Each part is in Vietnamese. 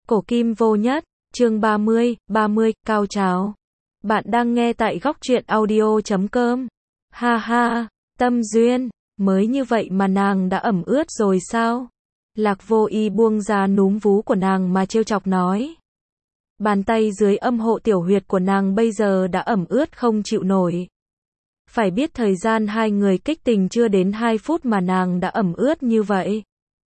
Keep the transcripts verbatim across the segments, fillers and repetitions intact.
Cổ kim vô nhất, chương ba mươi, ba mươi, cao trào. Bạn đang nghe tại góc truyện audio chấm com. Ha ha, Tâm Duyên, mới như vậy mà nàng đã ẩm ướt rồi sao? Lạc Vô Y buông ra núm vú của nàng mà trêu chọc nói. Bàn tay dưới âm hộ tiểu huyệt của nàng bây giờ đã ẩm ướt không chịu nổi. Phải biết thời gian hai người kích tình chưa đến hai phút mà nàng đã ẩm ướt như vậy.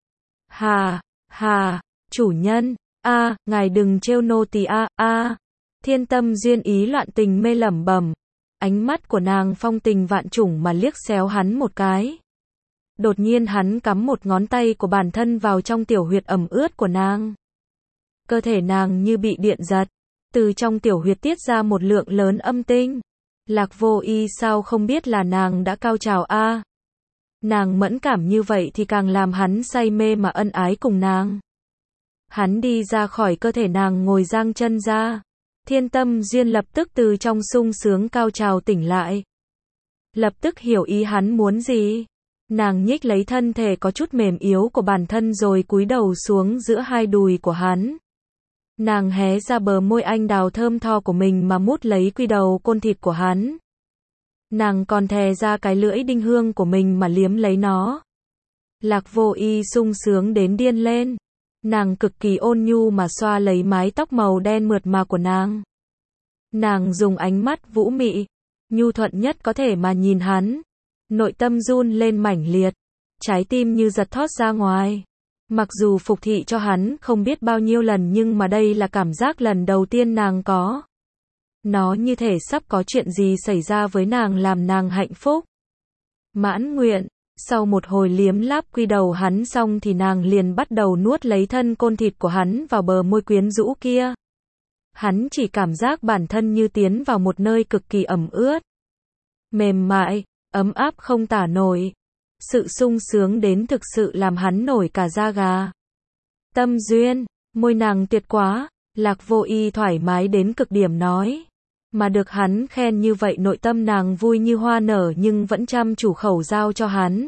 Hà, hà, chủ nhân, a, ngài đừng trêu nô tỳ a, a. Thiên Tâm Duyên ý loạn tình mê lẩm bẩm. Ánh mắt của nàng phong tình vạn trùng mà liếc xéo hắn một cái. Đột nhiên hắn cắm một ngón tay của bản thân vào trong tiểu huyệt ẩm ướt của nàng. Cơ thể nàng như bị điện giật, từ trong tiểu huyệt tiết ra một lượng lớn âm tinh. Lạc Vô Y sao không biết là nàng đã cao trào a? À? Nàng mẫn cảm như vậy thì càng làm hắn say mê mà ân ái cùng nàng. Hắn đi ra khỏi cơ thể nàng ngồi giang chân ra. Thiên Tâm Duyên lập tức từ trong sung sướng cao trào tỉnh lại. Lập tức hiểu ý hắn muốn gì. Nàng nhích lấy thân thể có chút mềm yếu của bản thân rồi cúi đầu xuống giữa hai đùi của hắn. Nàng hé ra bờ môi anh đào thơm tho của mình mà mút lấy quy đầu côn thịt của hắn. Nàng còn thè ra cái lưỡi đinh hương của mình mà liếm lấy nó. Lạc Vô Y sung sướng đến điên lên. Nàng cực kỳ ôn nhu mà xoa lấy mái tóc màu đen mượt mà của nàng. Nàng dùng ánh mắt vũ mị, nhu thuận nhất có thể mà nhìn hắn. Nội tâm run lên mãnh liệt, trái tim như giật thót ra ngoài. Mặc dù phục thị cho hắn không biết bao nhiêu lần nhưng mà đây là cảm giác lần đầu tiên nàng có. Nó như thể sắp có chuyện gì xảy ra với nàng làm nàng hạnh phúc. Mãn nguyện, sau một hồi liếm láp quy đầu hắn xong thì nàng liền bắt đầu nuốt lấy thân côn thịt của hắn vào bờ môi quyến rũ kia. Hắn chỉ cảm giác bản thân như tiến vào một nơi cực kỳ ẩm ướt. Mềm mại, ấm áp không tả nổi. Sự sung sướng đến thực sự làm hắn nổi cả da gà. Tâm Duyên, môi nàng tuyệt quá, Lạc Vô Y thoải mái đến cực điểm nói. Mà được hắn khen như vậy nội tâm nàng vui như hoa nở nhưng vẫn chăm chủ khẩu giao cho hắn.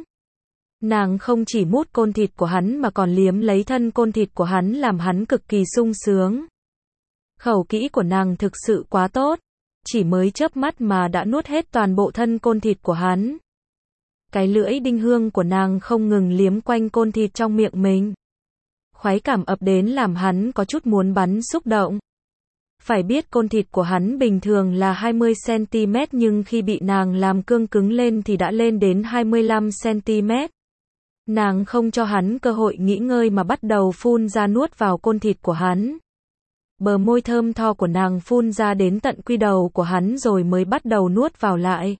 Nàng không chỉ mút côn thịt của hắn mà còn liếm lấy thân côn thịt của hắn làm hắn cực kỳ sung sướng. Khẩu kỹ của nàng thực sự quá tốt, chỉ mới chớp mắt mà đã nuốt hết toàn bộ thân côn thịt của hắn. Cái lưỡi đinh hương của nàng không ngừng liếm quanh côn thịt trong miệng mình. Khoái cảm ập đến làm hắn có chút muốn bắn xúc động. Phải biết côn thịt của hắn bình thường là hai mươi xăng ti mét nhưng khi bị nàng làm cương cứng lên thì đã lên đến hai mươi lăm xăng ti mét. Nàng không cho hắn cơ hội nghỉ ngơi mà bắt đầu phun ra nuốt vào côn thịt của hắn. Bờ môi thơm tho của nàng phun ra đến tận quy đầu của hắn rồi mới bắt đầu nuốt vào lại.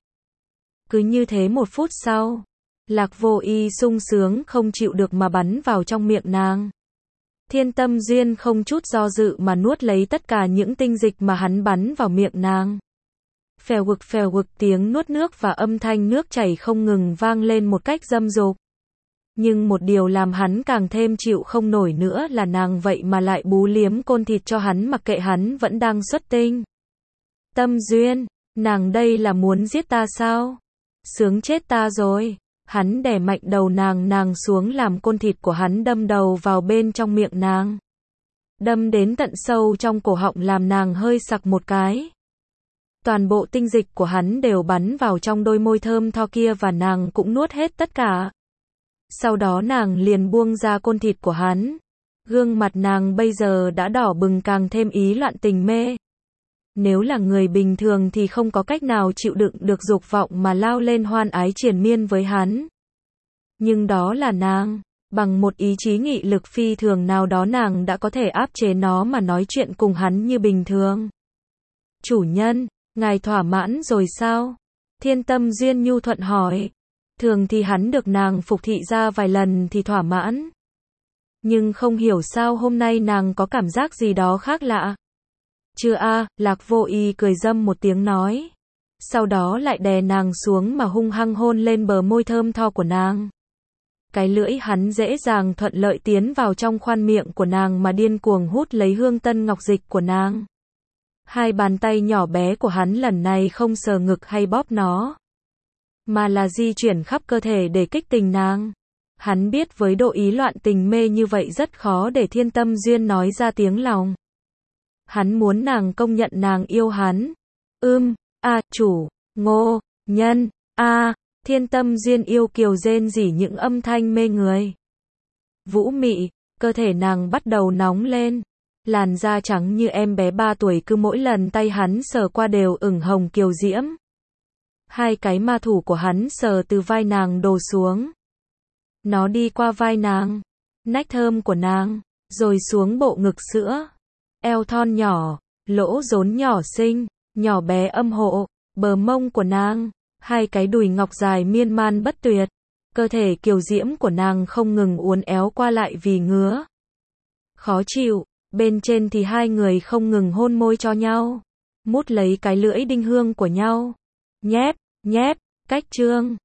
Cứ như thế một phút sau, Lạc Vô Y sung sướng không chịu được mà bắn vào trong miệng nàng. Thiên Tâm Duyên không chút do dự mà nuốt lấy tất cả những tinh dịch mà hắn bắn vào miệng nàng. Phèo gực phèo gực tiếng nuốt nước và âm thanh nước chảy không ngừng vang lên một cách dâm dục. Nhưng một điều làm hắn càng thêm chịu không nổi nữa là nàng vậy mà lại bú liếm côn thịt cho hắn mặc kệ hắn vẫn đang xuất tinh. Tâm Duyên, nàng đây là muốn giết ta sao? Sướng chết ta rồi. Hắn đè mạnh đầu nàng nàng xuống làm côn thịt của hắn đâm đầu vào bên trong miệng nàng. Đâm đến tận sâu trong cổ họng làm nàng hơi sặc một cái. Toàn bộ tinh dịch của hắn đều bắn vào trong đôi môi thơm tho kia và nàng cũng nuốt hết tất cả. Sau đó nàng liền buông ra côn thịt của hắn. Gương mặt nàng bây giờ đã đỏ bừng càng thêm ý loạn tình mê. Nếu là người bình thường thì không có cách nào chịu đựng được dục vọng mà lao lên hoan ái triền miên với hắn. Nhưng đó là nàng, bằng một ý chí nghị lực phi thường nào đó nàng đã có thể áp chế nó mà nói chuyện cùng hắn như bình thường. Chủ nhân, ngài thỏa mãn rồi sao? Thiên Tâm Duyên nhu thuận hỏi. Thường thì hắn được nàng phục thị ra vài lần thì thỏa mãn. Nhưng không hiểu sao hôm nay nàng có cảm giác gì đó khác lạ. Chưa a, à, Lạc Vô Y cười dâm một tiếng nói. Sau đó lại đè nàng xuống mà hung hăng hôn lên bờ môi thơm tho của nàng. Cái lưỡi hắn dễ dàng thuận lợi tiến vào trong khoang miệng của nàng mà điên cuồng hút lấy hương tân ngọc dịch của nàng. Hai bàn tay nhỏ bé của hắn lần này không sờ ngực hay bóp nó, mà là di chuyển khắp cơ thể để kích tình nàng. Hắn biết với độ ý loạn tình mê như vậy rất khó để Thiên Tâm Duyên nói ra tiếng lòng. Hắn muốn nàng công nhận nàng yêu hắn. Ưm, a, chủ, ngô, nhân, a, Thiên Tâm Duyên yêu kiều rên rỉ những âm thanh mê người. Vũ mị, cơ thể nàng bắt đầu nóng lên. Làn da trắng như em bé ba tuổi cứ mỗi lần tay hắn sờ qua đều ửng hồng kiều diễm. Hai cái ma thủ của hắn sờ từ vai nàng đổ xuống. Nó đi qua vai nàng, nách thơm của nàng, rồi xuống bộ ngực sữa, eo thon nhỏ, lỗ rốn nhỏ xinh, nhỏ bé âm hộ, bờ mông của nàng, hai cái đùi ngọc dài miên man bất tuyệt. Cơ thể kiều diễm của nàng không ngừng uốn éo qua lại vì ngứa. Khó chịu, bên trên thì hai người không ngừng hôn môi cho nhau, mút lấy cái lưỡi đinh hương của nhau. Nhép, nhép, cách trương.